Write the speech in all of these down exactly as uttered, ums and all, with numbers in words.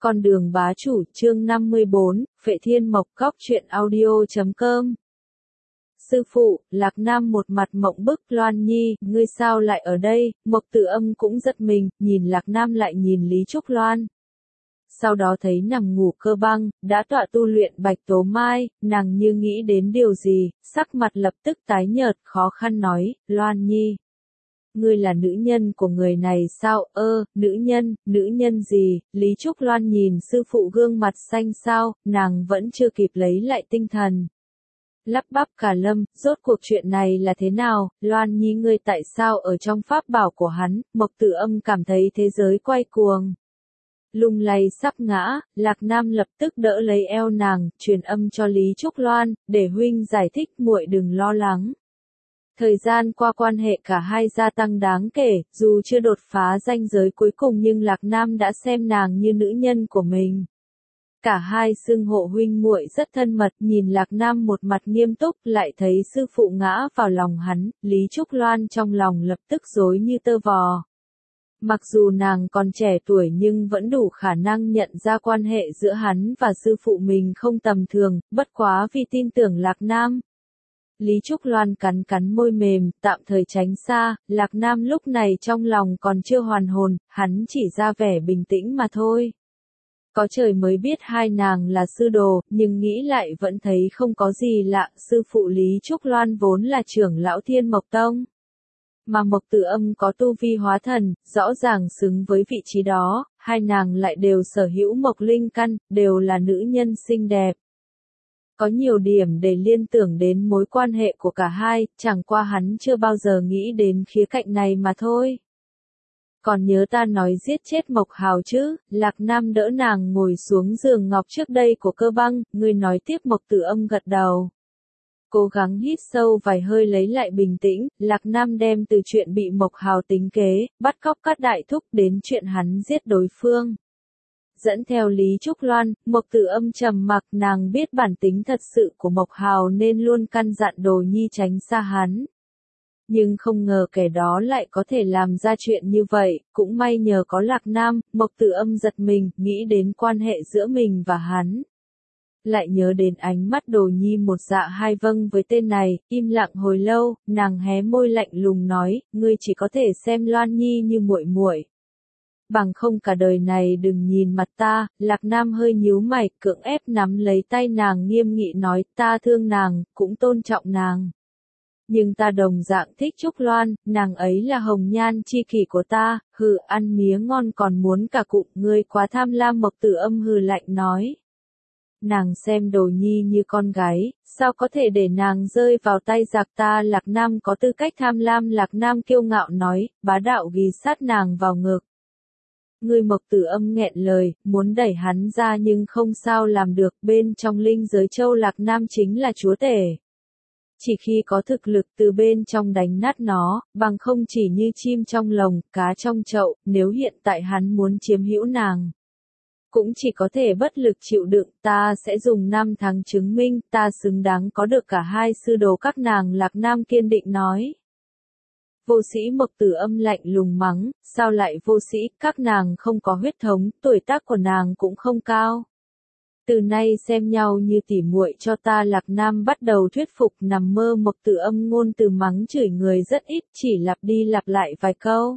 Con đường bá chủ chương năm mươi bốn, Phệ Thiên Mộc Góc truyện audio chấm com. Sư phụ, Lạc Nam một mặt mộng bức, Loan Nhi, ngươi sao lại ở đây? Mộc Tử Âm cũng giật mình, nhìn Lạc Nam lại nhìn Lý Trúc Loan. Sau đó thấy nằm ngủ Cơ Băng, đã tọa tu luyện Bạch Tố Mai, nàng như nghĩ đến điều gì, sắc mặt lập tức tái nhợt, khó khăn nói, Loan Nhi. Ngươi là nữ nhân của người này sao? Ơ, nữ nhân, nữ nhân gì? Lý Trúc Loan nhìn sư phụ gương mặt xanh xao, nàng vẫn chưa kịp lấy lại tinh thần. Lắp bắp cả lâm, rốt cuộc chuyện này là thế nào? Loan Nhi ngươi tại sao ở trong pháp bảo của hắn? Mộc Tử Âm cảm thấy thế giới quay cuồng. Lung lay sắp ngã, Lạc Nam lập tức đỡ lấy eo nàng, truyền âm cho Lý Trúc Loan, để huynh giải thích, muội đừng lo lắng. Thời gian qua quan hệ cả hai gia tăng đáng kể, dù chưa đột phá ranh giới cuối cùng nhưng Lạc Nam đã xem nàng như nữ nhân của mình. Cả hai xưng hộ huynh muội rất thân mật, nhìn Lạc Nam một mặt nghiêm túc, lại thấy sư phụ ngã vào lòng hắn, Lý Trúc Loan trong lòng lập tức rối như tơ vò. Mặc dù nàng còn trẻ tuổi nhưng vẫn đủ khả năng nhận ra quan hệ giữa hắn và sư phụ mình không tầm thường, bất quá vì tin tưởng Lạc Nam. Lý Trúc Loan cắn cắn môi mềm, tạm thời tránh xa, Lạc Nam lúc này trong lòng còn chưa hoàn hồn, hắn chỉ ra vẻ bình tĩnh mà thôi. Có trời mới biết hai nàng là sư đồ, nhưng nghĩ lại vẫn thấy không có gì lạ, sư phụ Lý Trúc Loan vốn là trưởng lão Thiên Mộc Tông. Mà Mộc Tử Âm có tu vi hóa thần, rõ ràng xứng với vị trí đó, hai nàng lại đều sở hữu mộc linh căn, đều là nữ nhân xinh đẹp. Có nhiều điểm để liên tưởng đến mối quan hệ của cả hai, chẳng qua hắn chưa bao giờ nghĩ đến khía cạnh này mà thôi. Còn nhớ ta nói giết chết Mộc Hào chứ? Lạc Nam đỡ nàng ngồi xuống giường ngọc trước đây của Cơ Băng, ngươi nói tiếp. Mộc Tử Âm gật đầu. Cố gắng hít sâu vài hơi lấy lại bình tĩnh, Lạc Nam đem từ chuyện bị Mộc Hào tính kế, bắt cóc các đại thúc đến chuyện hắn giết đối phương. Dẫn theo Lý Trúc Loan, Mộc Tử Âm trầm mặc, nàng biết bản tính thật sự của Mộc Hào nên luôn căn dặn Đồ Nhi tránh xa hắn. Nhưng không ngờ kẻ đó lại có thể làm ra chuyện như vậy, cũng may nhờ có Lạc Nam, Mộc Tử Âm giật mình, nghĩ đến quan hệ giữa mình và hắn. Lại nhớ đến ánh mắt Đồ Nhi một dạ hai vâng với tên này, im lặng hồi lâu, nàng hé môi lạnh lùng nói, ngươi chỉ có thể xem Loan Nhi như muội muội. Bằng không cả đời này đừng nhìn mặt ta. Lạc Nam hơi nhíu mày, cưỡng ép nắm lấy tay nàng nghiêm nghị nói, ta thương nàng, cũng tôn trọng nàng. Nhưng ta đồng dạng thích Trúc Loan, nàng ấy là hồng nhan chi kỷ của ta, hừ, ăn mía ngon còn muốn cả cụm, ngươi quá tham lam. Mộc Tử Âm hừ lạnh nói. Nàng xem Đồ Nhi như con gái, sao có thể để nàng rơi vào tay giặc ta? Lạc Nam có tư cách tham lam? Lạc Nam kiêu ngạo nói, bá đạo ghi sát nàng vào ngực. Ngươi. Mộc Tử Âm nghẹn lời, muốn đẩy hắn ra nhưng không sao làm được, bên trong linh giới châu Lạc Nam chính là chúa tể. Chỉ khi có thực lực từ bên trong đánh nát nó, bằng không chỉ như chim trong lồng, cá trong chậu, nếu hiện tại hắn muốn chiếm hữu nàng. Cũng chỉ có thể bất lực chịu đựng, ta sẽ dùng năm tháng chứng minh, ta xứng đáng có được cả hai sư đồ các nàng. Lạc Nam kiên định nói. Vô sĩ. Mộc Tử Âm lạnh lùng mắng, sao lại vô sĩ, các nàng không có huyết thống, tuổi tác của nàng cũng không cao. Từ nay xem nhau như tỉ muội cho ta. Lạc Nam bắt đầu thuyết phục, nằm mơ. Mộc Tử Âm ngôn từ mắng chửi người rất ít, chỉ lặp đi lặp lại vài câu.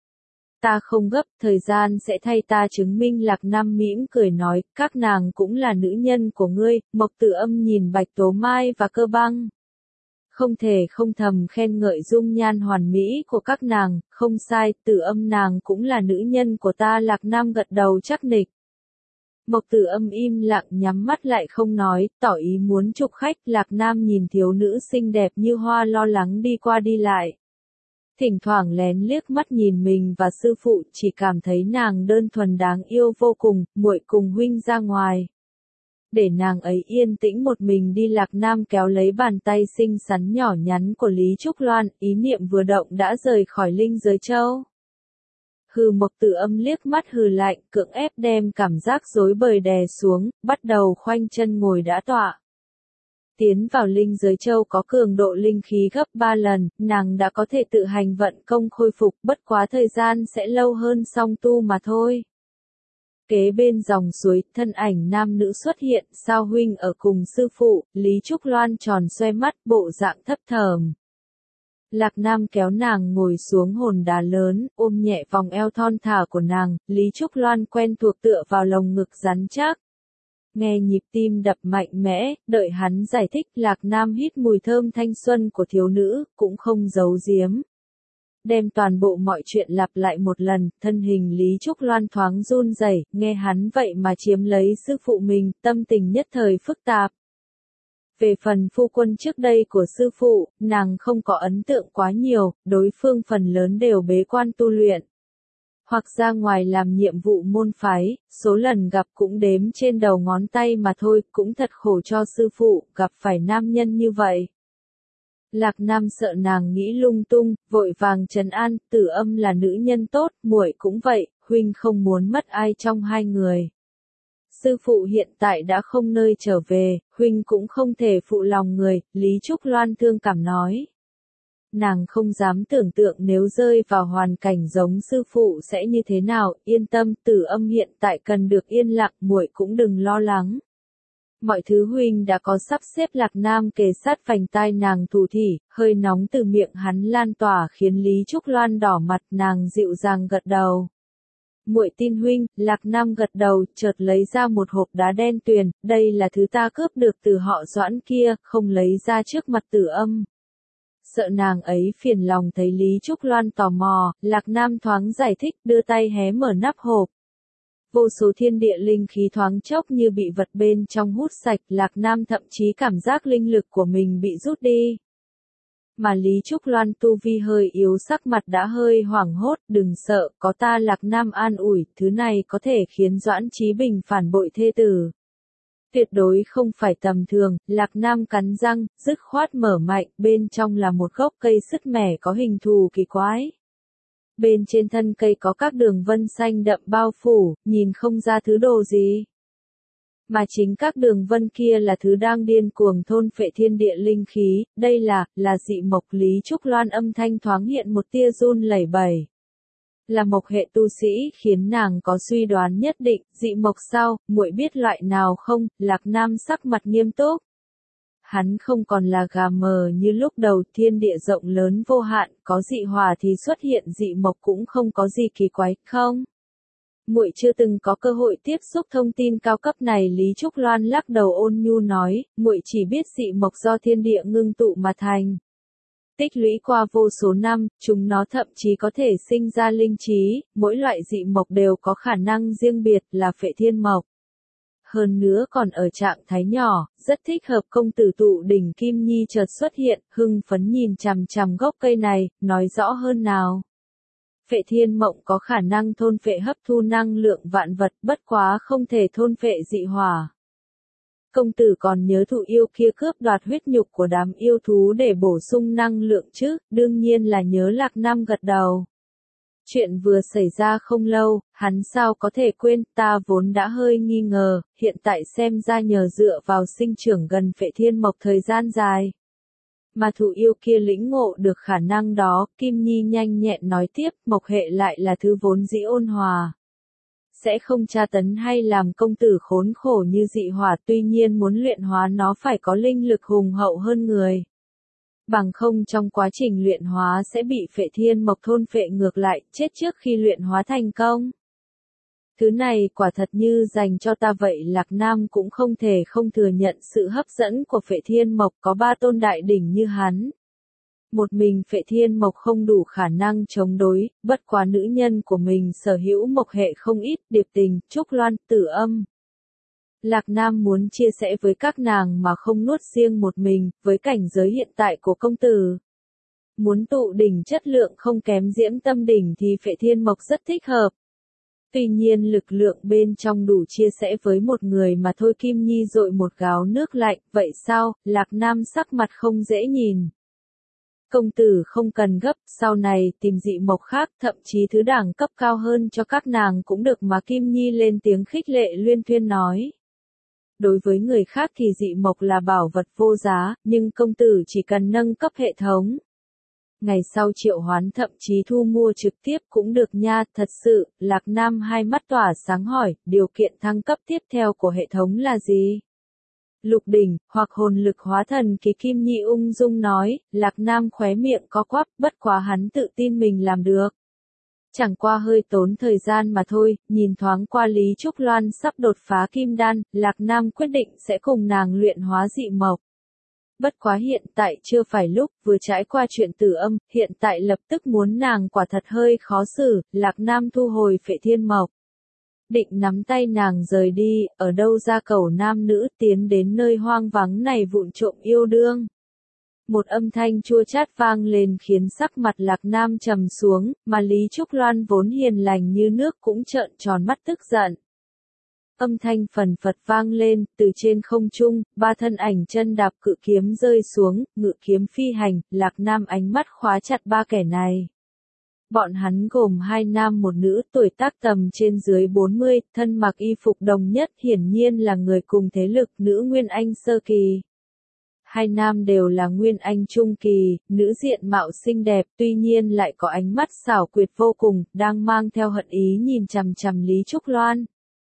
Ta không gấp, thời gian sẽ thay ta chứng minh. Lạc Nam mỉm cười nói, các nàng cũng là nữ nhân của ngươi. Mộc Tử Âm nhìn Bạch Tố Mai và Cơ Băng. Không thể không thầm khen ngợi dung nhan hoàn mỹ của các nàng, không sai, Tử Âm nàng cũng là nữ nhân của ta. Lạc Nam gật đầu chắc nịch. Mộc Tử Âm im lặng nhắm mắt lại không nói, tỏ ý muốn chụp khách. Lạc Nam nhìn thiếu nữ xinh đẹp như hoa lo lắng đi qua đi lại. Thỉnh thoảng lén liếc mắt nhìn mình và sư phụ, chỉ cảm thấy nàng đơn thuần đáng yêu vô cùng. Muội cùng huynh ra ngoài. Để nàng ấy yên tĩnh một mình đi. Lạc Nam kéo lấy bàn tay xinh xắn nhỏ nhắn của Lý Trúc Loan, ý niệm vừa động đã rời khỏi linh giới châu. Hừ. Mộc Tử Âm liếc mắt hừ lạnh, cưỡng ép đem cảm giác rối bời đè xuống, bắt đầu khoanh chân ngồi đả tọa. Tiến vào linh giới châu có cường độ linh khí gấp ba lần, nàng đã có thể tự hành vận công khôi phục, bất quá thời gian sẽ lâu hơn song tu mà thôi. Kế bên dòng suối, thân ảnh nam nữ xuất hiện, sao huynh ở cùng sư phụ, Lý Trúc Loan tròn xoe mắt, bộ dạng thấp thởm. Lạc Nam kéo nàng ngồi xuống hòn đá lớn, ôm nhẹ vòng eo thon thả của nàng, Lý Trúc Loan quen thuộc tựa vào lồng ngực rắn chắc. Nghe nhịp tim đập mạnh mẽ, đợi hắn giải thích, Lạc Nam hít mùi thơm thanh xuân của thiếu nữ, cũng không giấu giếm. Đem toàn bộ mọi chuyện lặp lại một lần, thân hình Lý Trúc Loan thoáng run rẩy, nghe hắn vậy mà chiếm lấy sư phụ mình, tâm tình nhất thời phức tạp. Về phần phu quân trước đây của sư phụ, nàng không có ấn tượng quá nhiều, đối phương phần lớn đều bế quan tu luyện. Hoặc ra ngoài làm nhiệm vụ môn phái, số lần gặp cũng đếm trên đầu ngón tay mà thôi, cũng thật khổ cho sư phụ, gặp phải nam nhân như vậy. Lạc Nam sợ nàng nghĩ lung tung, vội vàng trấn an, Tử Âm là nữ nhân tốt, muội cũng vậy, huynh không muốn mất ai trong hai người. Sư phụ hiện tại đã không nơi trở về, huynh cũng không thể phụ lòng người, Lý Trúc Loan thương cảm nói. Nàng không dám tưởng tượng nếu rơi vào hoàn cảnh giống sư phụ sẽ như thế nào, yên tâm, Tử Âm hiện tại cần được yên lặng, muội cũng đừng lo lắng. Mọi thứ huynh đã có sắp xếp. Lạc Nam kề sát vành tai nàng thủ thỉ, hơi nóng từ miệng hắn lan tỏa khiến Lý Trúc Loan đỏ mặt, nàng dịu dàng gật đầu. Muội tin huynh, Lạc Nam gật đầu, chợt lấy ra một hộp đá đen tuyền, đây là thứ ta cướp được từ họ Doãn kia, không lấy ra trước mặt Tử Âm. Sợ nàng ấy phiền lòng thấy Lý Trúc Loan tò mò, Lạc Nam thoáng giải thích, đưa tay hé mở nắp hộp. Vô số thiên địa linh khí thoáng chốc như bị vật bên trong hút sạch, Lạc Nam thậm chí cảm giác linh lực của mình bị rút đi. Mà Lý Trúc Loan tu vi hơi yếu, sắc mặt đã hơi hoảng hốt, đừng sợ, có ta. Lạc Nam an ủi, thứ này có thể khiến Doãn Chí Bình phản bội thê tử. Tuyệt đối không phải tầm thường. Lạc Nam cắn răng, dứt khoát mở mạnh, bên trong là một gốc cây sứt mẻ có hình thù kỳ quái. Bên trên thân cây có các đường vân xanh đậm bao phủ, nhìn không ra thứ đồ gì. Mà chính các đường vân kia là thứ đang điên cuồng thôn phệ thiên địa linh khí, đây là, là dị mộc. Lý Trúc Loan âm thanh thoáng hiện một tia run lẩy bẩy. Là mộc hệ tu sĩ, khiến nàng có suy đoán nhất định, dị mộc sao, muội biết loại nào không? Lạc Nam sắc mặt nghiêm túc. Hắn không còn là gà mờ như lúc đầu, thiên địa rộng lớn vô hạn, có dị hỏa thì xuất hiện dị mộc cũng không có gì kỳ quái, không? Muội chưa từng có cơ hội tiếp xúc thông tin cao cấp này. Lý Trúc Loan lắc đầu ôn nhu nói, muội chỉ biết dị mộc do thiên địa ngưng tụ mà thành. Tích lũy qua vô số năm, chúng nó thậm chí có thể sinh ra linh trí, mỗi loại dị mộc đều có khả năng riêng biệt, là phệ thiên mộc. Hơn nữa còn ở trạng thái nhỏ, rất thích hợp. Công tử Tụ Đỉnh Kim Nhi chợt xuất hiện, hưng phấn nhìn chằm chằm gốc cây này, nói rõ hơn nào. Phệ thiên mộng có khả năng thôn phệ hấp thu năng lượng vạn vật, bất quá không thể thôn phệ dị hỏa. Công tử còn nhớ thụ yêu kia cướp đoạt huyết nhục của đám yêu thú để bổ sung năng lượng chứ? Đương nhiên là nhớ. Lạc Nam gật đầu. Chuyện vừa xảy ra không lâu, hắn sao có thể quên, ta vốn đã hơi nghi ngờ, hiện tại xem ra nhờ dựa vào sinh trưởng gần phệ thiên mộc thời gian dài. Mà thụ yêu kia lĩnh ngộ được khả năng đó, Kim Nhi nhanh nhẹn nói tiếp, mộc hệ lại là thứ vốn dĩ ôn hòa. Sẽ không tra tấn hay làm công tử khốn khổ như dị hỏa, tuy nhiên muốn luyện hóa nó phải có linh lực hùng hậu hơn người. Bằng không trong quá trình luyện hóa sẽ bị phệ thiên mộc thôn phệ ngược lại, chết trước khi luyện hóa thành công. Thứ này quả thật như dành cho ta vậy. Lạc Nam cũng không thể không thừa nhận sự hấp dẫn của phệ thiên mộc, có ba tôn đại đỉnh như hắn. Một mình phệ thiên mộc không đủ khả năng chống đối, bất quá nữ nhân của mình sở hữu mộc hệ không ít, Điệp Tình, Trúc Loan, Tử Âm. Lạc Nam muốn chia sẻ với các nàng mà không nuốt riêng một mình, với cảnh giới hiện tại của công tử. Muốn tụ đỉnh chất lượng không kém Diễm Tâm đỉnh thì phệ thiên mộc rất thích hợp. Tuy nhiên lực lượng bên trong đủ chia sẻ với một người mà thôi. Kim Nhi dội một gáo nước lạnh, vậy sao? Lạc Nam sắc mặt không dễ nhìn. Công tử không cần gấp, sau này tìm dị mộc khác, thậm chí thứ đẳng cấp cao hơn cho các nàng cũng được mà. Kim Nhi lên tiếng khích lệ luyên thuyên nói. Đối với người khác thì dị mộc là bảo vật vô giá, nhưng công tử chỉ cần nâng cấp hệ thống. Ngày sau triệu hoán thậm chí thu mua trực tiếp cũng được nha, thật sự, Lạc Nam hai mắt tỏa sáng hỏi, điều kiện thăng cấp tiếp theo của hệ thống là gì? Lục đỉnh, hoặc hồn lực hóa thần kỳ Kim Nhi ung dung nói, Lạc Nam khóe miệng có quắp, bất quá hắn tự tin mình làm được. Chẳng qua hơi tốn thời gian mà thôi, nhìn thoáng qua Lý Trúc Loan sắp đột phá kim đan, Lạc Nam quyết định sẽ cùng nàng luyện hóa dị mộc. Bất quá hiện tại chưa phải lúc, vừa trải qua chuyện tử âm, hiện tại lập tức muốn nàng quả thật hơi khó xử, Lạc Nam thu hồi Phệ Thiên Mộc. Định nắm tay nàng rời đi, ở đâu ra cầu nam nữ tiến đến nơi hoang vắng này vụng trộm yêu đương. Một âm thanh chua chát vang lên khiến sắc mặt Lạc Nam trầm xuống, mà Lý Trúc Loan vốn hiền lành như nước cũng trợn tròn mắt tức giận. Âm thanh phần phật vang lên, từ trên không trung, ba thân ảnh chân đạp cự kiếm rơi xuống, ngự kiếm phi hành, Lạc Nam ánh mắt khóa chặt ba kẻ này. Bọn hắn gồm hai nam một nữ, tuổi tác tầm trên dưới bốn mươi, thân mặc y phục đồng nhất, hiển nhiên là người cùng thế lực, nữ Nguyên Anh sơ kỳ. Hai nam đều là Nguyên Anh trung kỳ, nữ diện mạo xinh đẹp, tuy nhiên lại có ánh mắt xảo quyệt vô cùng, đang mang theo hận ý nhìn chằm chằm Lý Trúc Loan.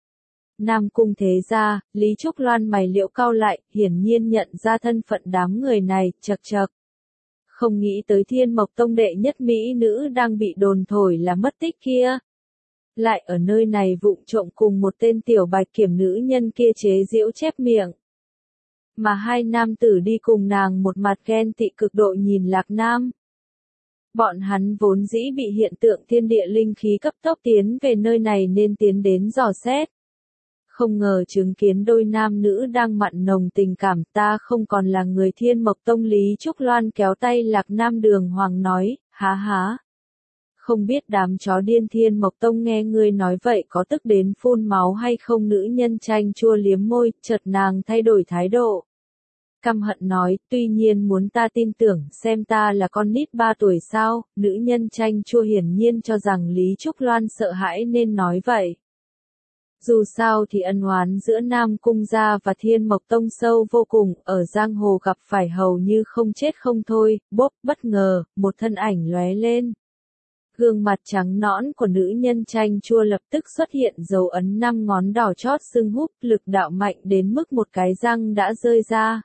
Nam cung thế gia, Lý Trúc Loan mày liễu cau lại, hiển nhiên nhận ra thân phận đám người này, chậc chậc. Không nghĩ tới Thiên Mộc Tông đệ nhất mỹ nữ đang bị đồn thổi là mất tích kia. Lại ở nơi này vụng trộm cùng một tên tiểu bạch kiểm nữ nhân kia chế giễu chép miệng. Mà hai nam tử đi cùng nàng một mặt ghen tị cực độ nhìn Lạc Nam. Bọn hắn vốn dĩ bị hiện tượng thiên địa linh khí cấp tốc tiến về nơi này nên tiến đến dò xét. Không ngờ chứng kiến đôi nam nữ đang mặn nồng tình cảm, ta không còn là người Thiên Mộc Tông. Lý Trúc Loan kéo tay Lạc Nam đường hoàng nói, há há. Không biết đám chó điên Thiên Mộc Tông nghe ngươi nói vậy có tức đến phun máu hay không? Nữ nhân chanh chua liếm môi, chợt nàng thay đổi thái độ. Căm hận nói, tuy nhiên muốn ta tin tưởng, xem ta là con nít ba tuổi sao? Nữ nhân chanh chua hiển nhiên cho rằng Lý Trúc Loan sợ hãi nên nói vậy. Dù sao thì ân oán giữa Nam Cung gia và Thiên Mộc Tông sâu vô cùng, ở giang hồ gặp phải hầu như không chết không thôi, bốp, bất ngờ, một thân ảnh lóe lên. Gương mặt trắng nõn của nữ nhân chanh chua lập tức xuất hiện dấu ấn năm ngón đỏ chót sưng húp, lực đạo mạnh đến mức một cái răng đã rơi ra.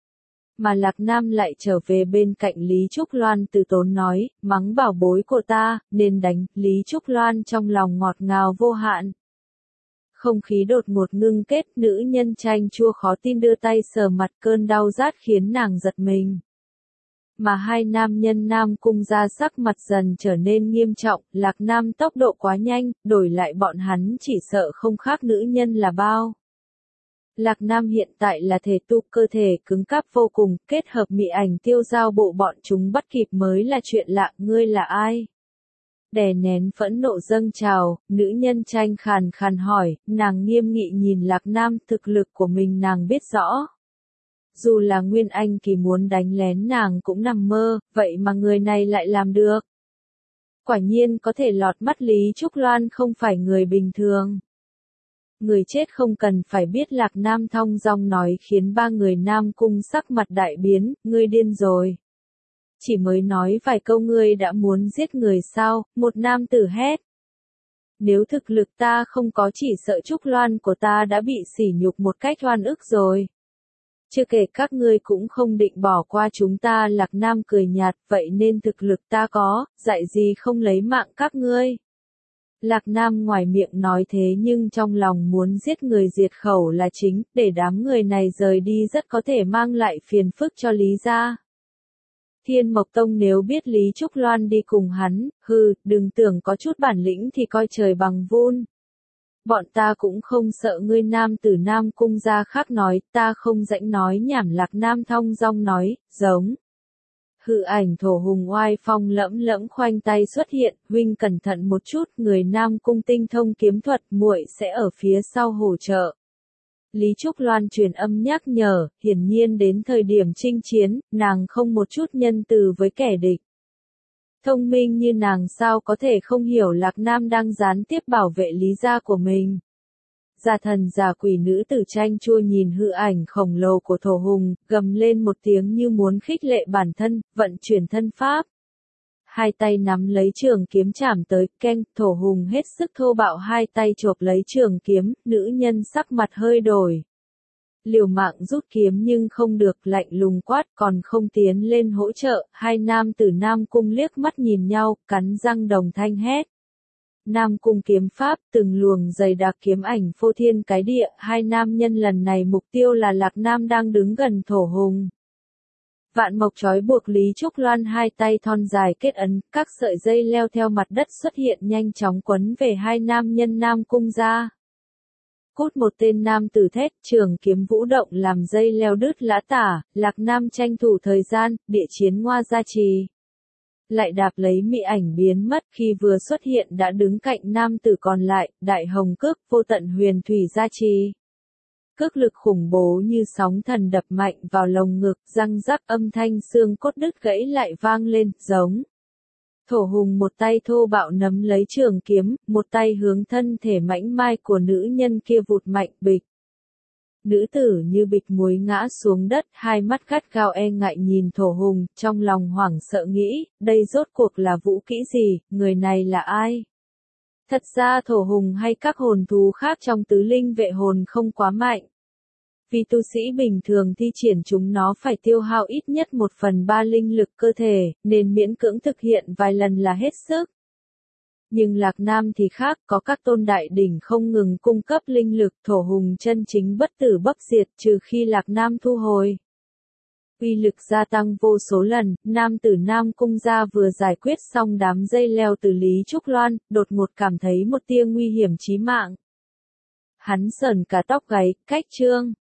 Mà Lạc Nam lại trở về bên cạnh Lý Trúc Loan từ tốn nói, mắng bảo bối của ta, nên đánh. Lý Trúc Loan trong lòng ngọt ngào vô hạn. Không khí đột ngột ngưng kết, nữ nhân chanh chua khó tin đưa tay sờ mặt, cơn đau rát khiến nàng giật mình. Mà hai nam nhân Nam Cung gia sắc mặt dần trở nên nghiêm trọng, Lạc Nam tốc độ quá nhanh, đổi lại bọn hắn chỉ sợ không khác nữ nhân là bao. Lạc Nam hiện tại là thể tu, cơ thể cứng cáp vô cùng, kết hợp mị ảnh tiêu giao bộ bọn chúng bắt kịp mới là chuyện lạ. Ngươi là ai? Đè nén phẫn nộ dâng trào, nữ nhân chanh khàn khàn hỏi, nàng nghiêm nghị nhìn Lạc Nam, thực lực của mình nàng biết rõ. Dù là Nguyên Anh kỳ muốn đánh lén nàng cũng nằm mơ, vậy mà người này lại làm được. Quả nhiên có thể lọt mắt Lý Trúc Loan không phải người bình thường. Người chết không cần phải biết. Lạc Nam thong dong nói khiến ba người Nam Cung sắc mặt đại biến, ngươi điên rồi. Chỉ mới nói vài câu ngươi đã muốn giết người sao? Một nam tử hét. Nếu thực lực ta không có chỉ sợ Trúc Loan của ta đã bị sỉ nhục một cách oan ức rồi. Chưa kể các ngươi cũng không định bỏ qua chúng ta. Lạc Nam cười nhạt, vậy nên thực lực ta có, dạy gì không lấy mạng các ngươi. Lạc Nam ngoài miệng nói thế nhưng trong lòng muốn giết người diệt khẩu là chính, để đám người này rời đi rất có thể mang lại phiền phức cho Lý gia. Thiên Mộc Tông nếu biết Lý Trúc Loan đi cùng hắn, hừ, đừng tưởng có chút bản lĩnh thì coi trời bằng vun. Bọn ta cũng không sợ ngươi. Nam tử Nam Cung gia khác nói, ta không rãnh nói nhảm. Lạc Nam thong dong nói, giống. Hư ảnh thổ hùng oai phong lẫm lẫm khoanh tay xuất hiện, huynh cẩn thận một chút, người Nam Cung tinh thông kiếm thuật, muội sẽ ở phía sau hỗ trợ. Lý Trúc Loan truyền âm nhắc nhở, hiển nhiên đến thời điểm chinh chiến, nàng không một chút nhân từ với kẻ địch. Thông minh như nàng sao có thể không hiểu Lạc Nam đang gián tiếp bảo vệ Lý gia của mình. Gia thần già quỷ nữ tử chanh chua nhìn hư ảnh khổng lồ của thổ hùng, gầm lên một tiếng như muốn khích lệ bản thân, vận chuyển thân pháp. hai tay nắm lấy trường kiếm chảm tới, keng, Thổ Hùng hết sức thô bạo hai tay chộp lấy trường kiếm, nữ nhân sắc mặt hơi đổi. Liều mạng rút kiếm nhưng không được, lạnh lùng quát, còn không tiến lên hỗ trợ, hai nam tử Nam Cung liếc mắt nhìn nhau, cắn răng đồng thanh hét. Nam Cung kiếm pháp, từng luồng dày đặc kiếm ảnh phô thiên cái địa, hai nam nhân lần này mục tiêu là Lạc Nam đang đứng gần Thổ Hùng. Vạn mộc trói buộc Lý Trúc Loan hai tay thon dài kết ấn, các sợi dây leo theo mặt đất xuất hiện nhanh chóng quấn về hai nam nhân Nam Cung ra. Cút, một tên nam tử thét, trường kiếm vũ động làm dây leo đứt lã tả, Lạc Nam tranh thủ thời gian, địa chiến ngoa gia trì. Lại đạp lấy mị ảnh biến mất, khi vừa xuất hiện đã đứng cạnh nam tử còn lại, đại hồng cước, vô tận huyền thủy gia trì. Cước lực khủng bố như sóng thần đập mạnh vào lồng ngực, răng rắc, âm thanh xương cốt đứt gãy lại vang lên, giống. Thổ Hùng một tay thô bạo nắm lấy trường kiếm, một tay hướng thân thể mảnh mai của nữ nhân kia vụt mạnh, bịch. Nữ tử như bịch muối ngã xuống đất, hai mắt gắt gao e ngại nhìn Thổ Hùng, trong lòng hoảng sợ nghĩ, đây rốt cuộc là vũ kỹ gì, người này là ai? Thật ra Thổ Hùng hay các hồn thú khác trong tứ linh vệ hồn không quá mạnh. Vì tu sĩ bình thường thi triển chúng nó phải tiêu hao ít nhất một phần ba linh lực cơ thể, nên miễn cưỡng thực hiện vài lần là hết sức. Nhưng Lạc Nam thì khác, có các tôn đại đỉnh không ngừng cung cấp linh lực, Thổ Hùng chân chính bất tử bất diệt trừ khi Lạc Nam thu hồi. Uy lực gia tăng vô số lần, nam tử Nam Cung gia vừa giải quyết xong đám dây leo từ Lý Trúc Loan, đột ngột cảm thấy một tia nguy hiểm chí mạng. Hắn sờn cả tóc gáy, cách trương.